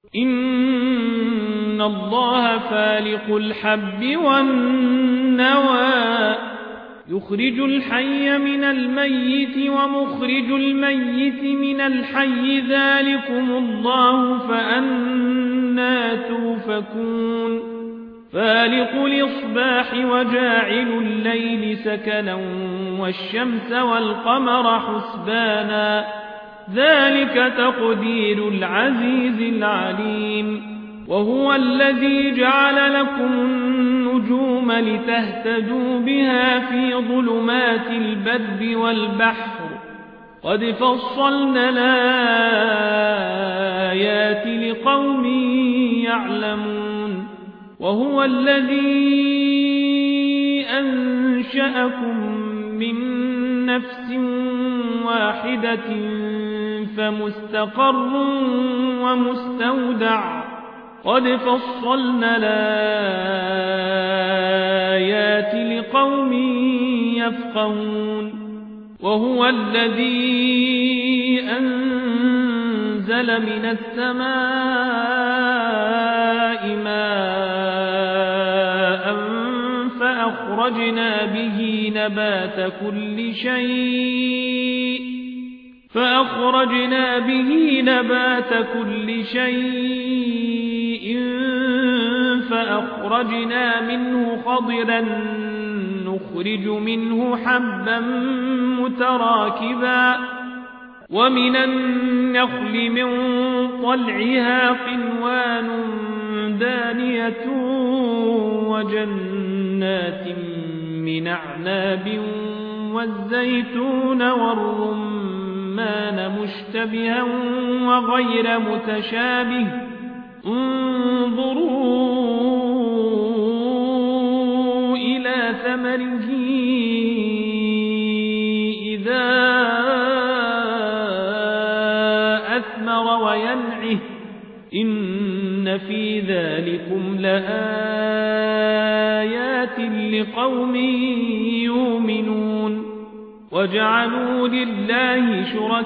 إن الله فالق الحب والنوى يخرج الحي من الميت ومخرج الميت من الحي ذلكم الله فأنى توفكون فالق الإصباح وجاعل الليل سكنا والشمس والقمر حسبانا ذلك تقدير العزيز العليم وهو الذي جعل لكم النجوم لتهتدوا بها في ظلمات البر والبحر قد فصلنا الآيات لقوم يعلمون وهو الذي أنشأكم من نفس واحدة فمستقر ومستودع قد فصلنا الآيات لقوم يفقهون وهو الذي أنزل من السماء ماء فأخرجنا به نبات كل شيء فأخرجنا منه خضرا نخرج منه حبا متراكبا ومن النخل من طلعها قنوان دانية وجنات من أعناب والزيتون والرمان مشتبها وغير متشابه انظروا إلى ثمره إذا أثمر وينعه إن في ذلكم لآيات لقوم يؤمنون وجعلوا لله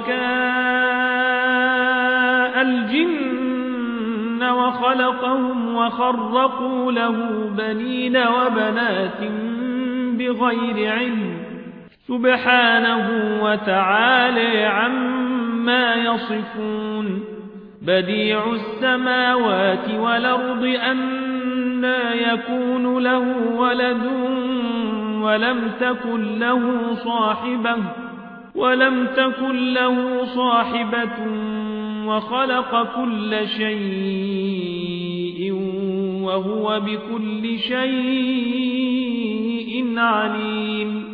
شركاء الجن وخلقهم وخرقوا له بنين وبنات بغير علم سبحانه وتعالى عما يصفون بديع السماوات والأرض أنى يكون له ولد ولم تكن له صاحبة وخلق كل شيء وهو بكل شيء عليم